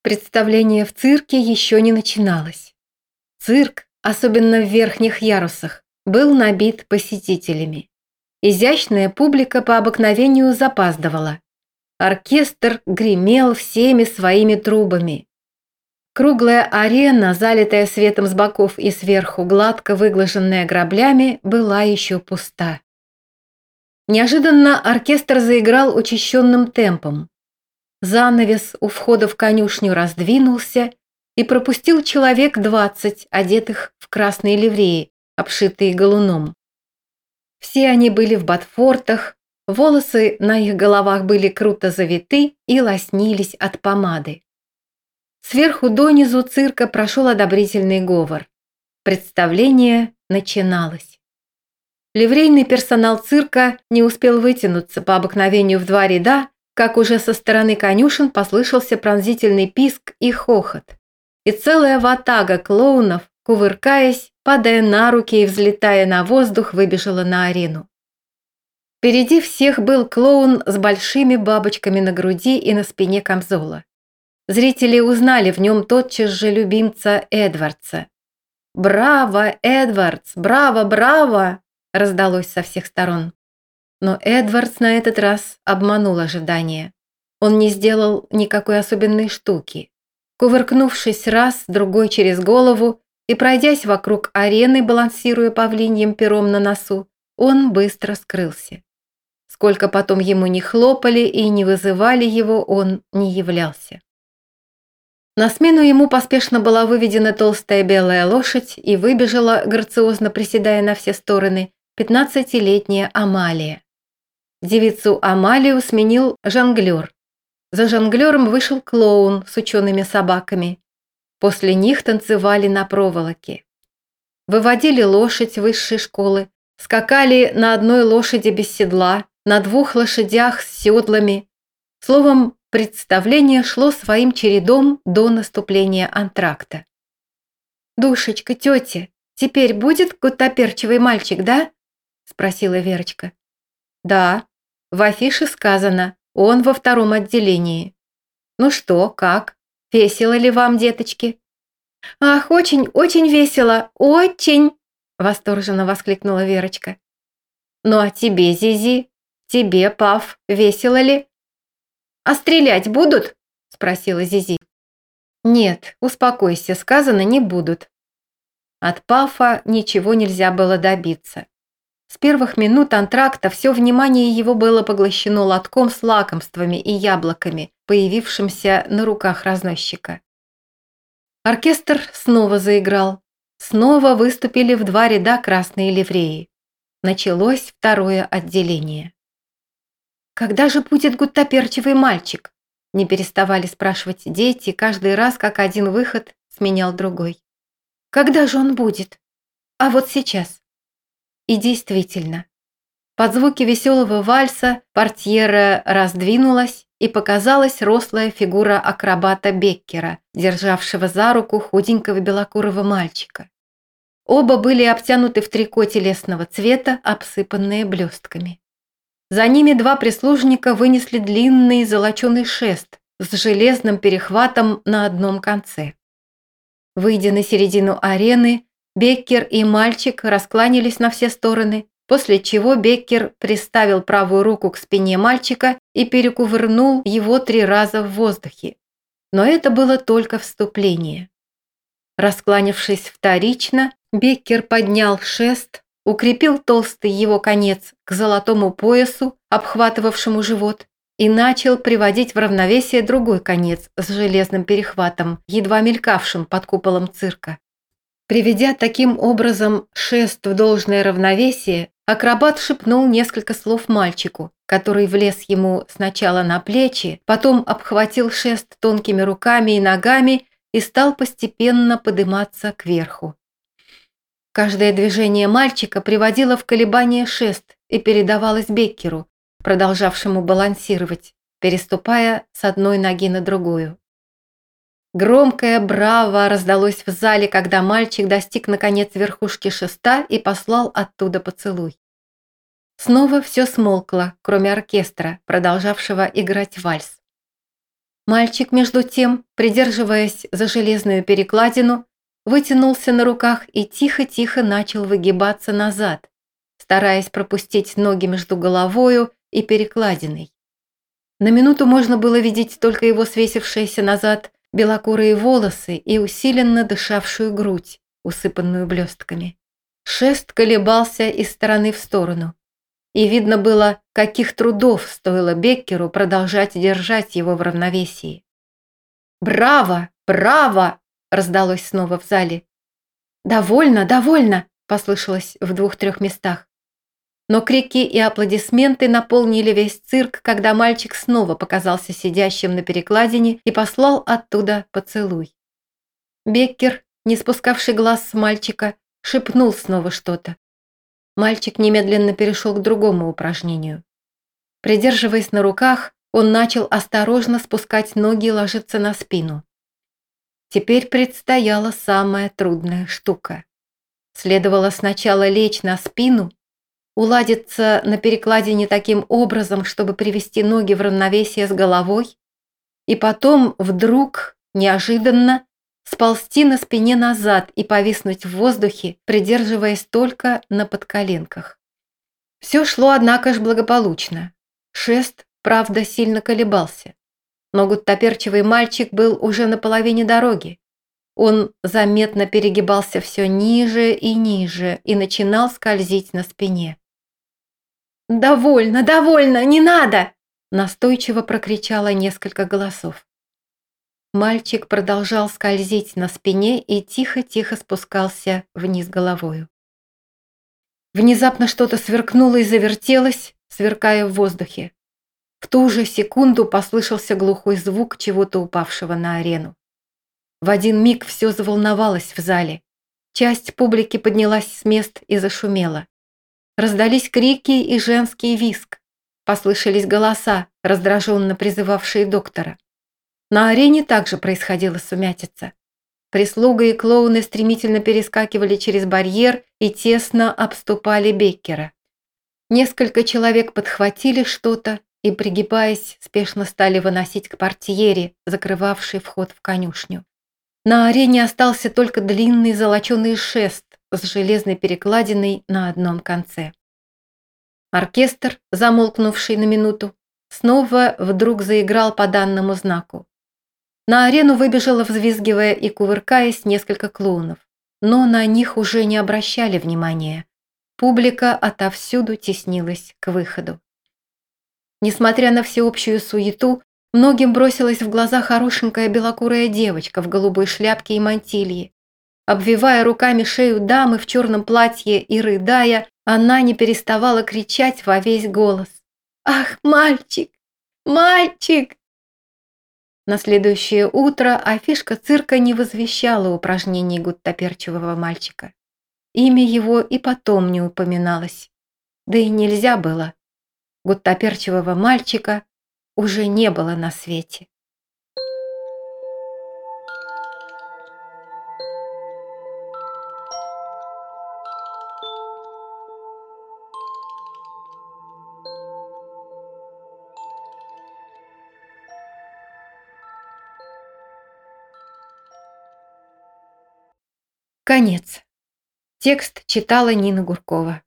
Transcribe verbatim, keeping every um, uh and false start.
Представление в цирке еще не начиналось. Цирк, особенно в верхних ярусах, был набит посетителями. Изящная публика по обыкновению запаздывала. Оркестр гремел всеми своими трубами. Круглая арена, залитая светом с боков и сверху, гладко выглаженная граблями, была еще пуста. Неожиданно оркестр заиграл учащенным темпом. Занавес у входа в конюшню раздвинулся и пропустил человек двадцать, одетых в красные ливреи, обшитые галуном. Все они были в ботфортах, волосы на их головах были круто завиты и лоснились от помады. Сверху донизу цирка прошел одобрительный говор. Представление начиналось. Ливрейный персонал цирка не успел вытянуться по обыкновению в два ряда, как уже со стороны конюшен послышался пронзительный писк и хохот. И целая ватага клоунов, кувыркаясь, падая на руки и взлетая на воздух, выбежала на арену. Впереди всех был клоун с большими бабочками на груди и на спине камзола. Зрители узнали в нем тотчас же любимца Эдвардса. «Браво, Эдвардс! Браво, браво!» раздалось со всех сторон. Но Эдвардс на этот раз обманул ожидания. Он не сделал никакой особенной штуки. Кувыркнувшись раз, другой через голову и пройдясь вокруг арены, балансируя павлиньим пером на носу, он быстро скрылся. Сколько потом ему не хлопали и не вызывали его, он не являлся. На смену ему поспешно была выведена толстая белая лошадь и выбежала, грациозно приседая на все стороны, пятнадцатилетняя Амалия. Девицу Амалию сменил жонглер. За жонглером вышел клоун с учеными собаками. После них танцевали на проволоке. Выводили лошадь высшей школы, скакали на одной лошади без седла, на двух лошадях с седлами. Словом, представление шло своим чередом до наступления антракта. «Душечка, тетя, теперь будет гуттаперчивый мальчик, да?» – спросила Верочка. «Да, в афише сказано, он во втором отделении. Ну что, как? Весело ли вам, деточки?» «Ах, очень, очень весело, очень!» – восторженно воскликнула Верочка. «Ну а тебе, Зизи, тебе, Паф, весело ли?» «А стрелять будут?» – спросила Зизи. «Нет, успокойся, сказано, не будут». От Пафа ничего нельзя было добиться. С первых минут антракта все внимание его было поглощено лотком с лакомствами и яблоками, появившимся на руках разносчика. Оркестр снова заиграл. Снова выступили в два ряда красные ливреи. Началось второе отделение. «Когда же будет гуттаперчивый мальчик?» Не переставали спрашивать дети, каждый раз, как один выход сменял другой. «Когда же он будет? А вот сейчас». И действительно, под звуки веселого вальса портьера раздвинулась, и показалась рослая фигура акробата Беккера, державшего за руку худенького белокурого мальчика. Оба были обтянуты в трико телесного цвета, обсыпанные блестками. За ними два прислужника вынесли длинный золоченый шест с железным перехватом на одном конце. Выйдя на середину арены, Беккер и мальчик раскланялись на все стороны, после чего Беккер приставил правую руку к спине мальчика и перекувырнул его три раза в воздухе. Но это было только вступление. Раскланявшись вторично, Беккер поднял шест, укрепил толстый его конец к золотому поясу, обхватывавшему живот, и начал приводить в равновесие другой конец с железным перехватом, едва мелькавшим под куполом цирка. Приведя таким образом шест в должное равновесие, акробат шепнул несколько слов мальчику, который влез ему сначала на плечи, потом обхватил шест тонкими руками и ногами и стал постепенно подниматься кверху. Каждое движение мальчика приводило в колебание шест и передавалось Беккеру, продолжавшему балансировать, переступая с одной ноги на другую. Громкое «Браво!» раздалось в зале, когда мальчик достиг наконец верхушки шеста и послал оттуда поцелуй. Снова все смолкло, кроме оркестра, продолжавшего играть вальс. Мальчик, между тем, придерживаясь за железную перекладину, вытянулся на руках и тихо-тихо начал выгибаться назад, стараясь пропустить ноги между головою и перекладиной. На минуту можно было видеть только его свесившиеся назад белокурые волосы и усиленно дышавшую грудь, усыпанную блестками. Шест колебался из стороны в сторону, и видно было, каких трудов стоило Беккеру продолжать держать его в равновесии. «Браво! Браво!» – раздалось снова в зале. «Довольно, довольно!» – послышалось в двух-трех местах. Но крики и аплодисменты наполнили весь цирк, когда мальчик снова показался сидящим на перекладине и послал оттуда поцелуй. Беккер, не спускавший глаз с мальчика, шепнул снова что-то. Мальчик немедленно перешел к другому упражнению. Придерживаясь на руках, он начал осторожно спускать ноги и ложиться на спину. Теперь предстояла самая трудная штука. Следовало сначала лечь на спину, уладиться на перекладине таким образом, чтобы привести ноги в равновесие с головой, и потом вдруг, неожиданно, сползти на спине назад и повиснуть в воздухе, придерживаясь только на подколенках. Все шло, однако ж, благополучно. Шест, правда, сильно колебался. Но гуттаперчивый мальчик был уже на половине дороги. Он заметно перегибался все ниже и ниже и начинал скользить на спине. «Довольно, довольно, не надо!» настойчиво прокричало несколько голосов. Мальчик продолжал скользить на спине и тихо-тихо спускался вниз головою. Внезапно что-то сверкнуло и завертелось, сверкая в воздухе. В ту же секунду послышался глухой звук чего-то упавшего на арену. В один миг все заволновалось в зале. Часть публики поднялась с мест и зашумела. Раздались крики и женский визг. Послышались голоса, раздраженно призывавшие доктора. На арене также происходила сумятица. Прислуга и клоуны стремительно перескакивали через барьер и тесно обступали Беккера. Несколько человек подхватили что-то и, пригибаясь, спешно стали выносить к портьере, закрывавшей вход в конюшню. На арене остался только длинный золоченый шест с железной перекладиной на одном конце. Оркестр, замолкнувший на минуту, снова вдруг заиграл по данному знаку. На арену выбежало, взвизгивая и кувыркаясь, несколько клоунов, но на них уже не обращали внимания. Публика отовсюду теснилась к выходу. Несмотря на всеобщую суету, многим бросилась в глаза хорошенькая белокурая девочка в голубой шляпке и мантилье. Обвивая руками шею дамы в черном платье и рыдая, она не переставала кричать во весь голос: «Ах, мальчик! Мальчик!» На следующее утро афишка цирка не возвещала упражнений гуттаперчивого мальчика. Имя его и потом не упоминалось. Да и нельзя было. Гуттаперчивого мальчика уже не было на свете. Конец. Текст читала Нина Гуркова.